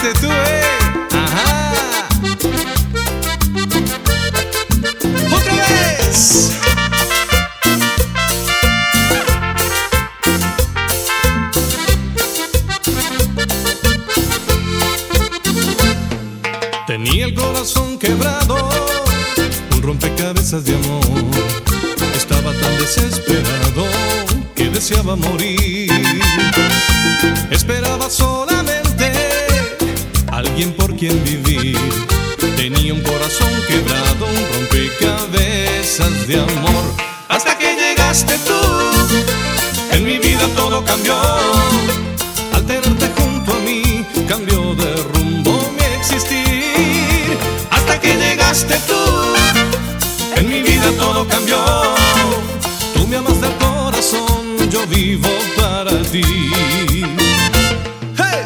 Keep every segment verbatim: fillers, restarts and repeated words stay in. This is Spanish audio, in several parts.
llegaste tú, eh. Ajá. Otra vez. Tenía el corazón quebrado, un rompecabezas de amor. Estaba tan desesperado que deseaba morir. Esperaba solamente alguien por quien vivir. Tenía un corazón quebrado, un rompecabezas de amor. Hasta que llegaste tú, en mi vida todo cambió. Al tenerte junto a mí, cambió de rumbo mi existir. Hasta que llegaste tú, en mi vida todo cambió. Tú me amas del corazón, yo vivo para ti. ¡Hey!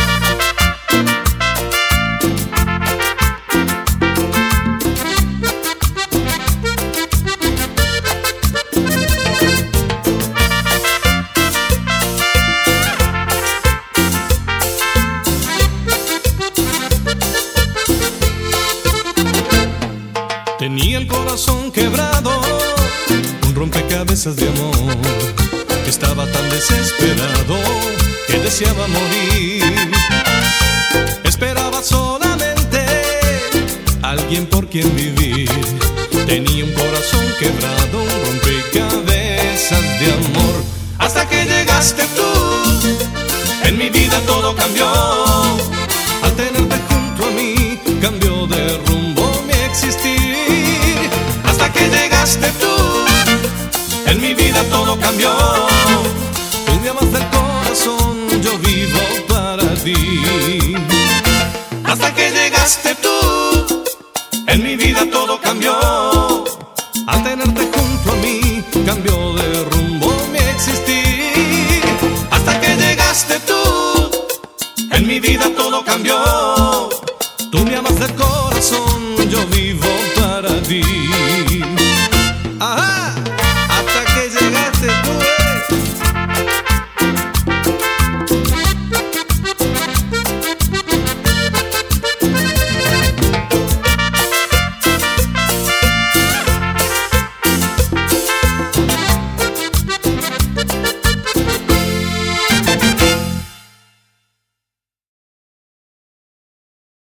Tenía el corazón quebrado, un rompecabezas de amor. Estaba tan desesperado que deseaba morir. Esperaba solamente alguien por quien vivir. Tenía un corazón quebrado, un rompecabezas de amor. Hasta que llegaste tú, en mi vida todo cambió. Al tenerte junto a mí, cambió de rumbo mi existir. Hasta que llegaste tú, en mi vida todo cambió. Tú me amas del corazón, yo vivo para ti. Hasta que llegaste tú, en mi vida todo cambió. Al tenerte junto a mí, cambió de rumbo mi existir. Hasta que llegaste tú, en mi vida todo cambió.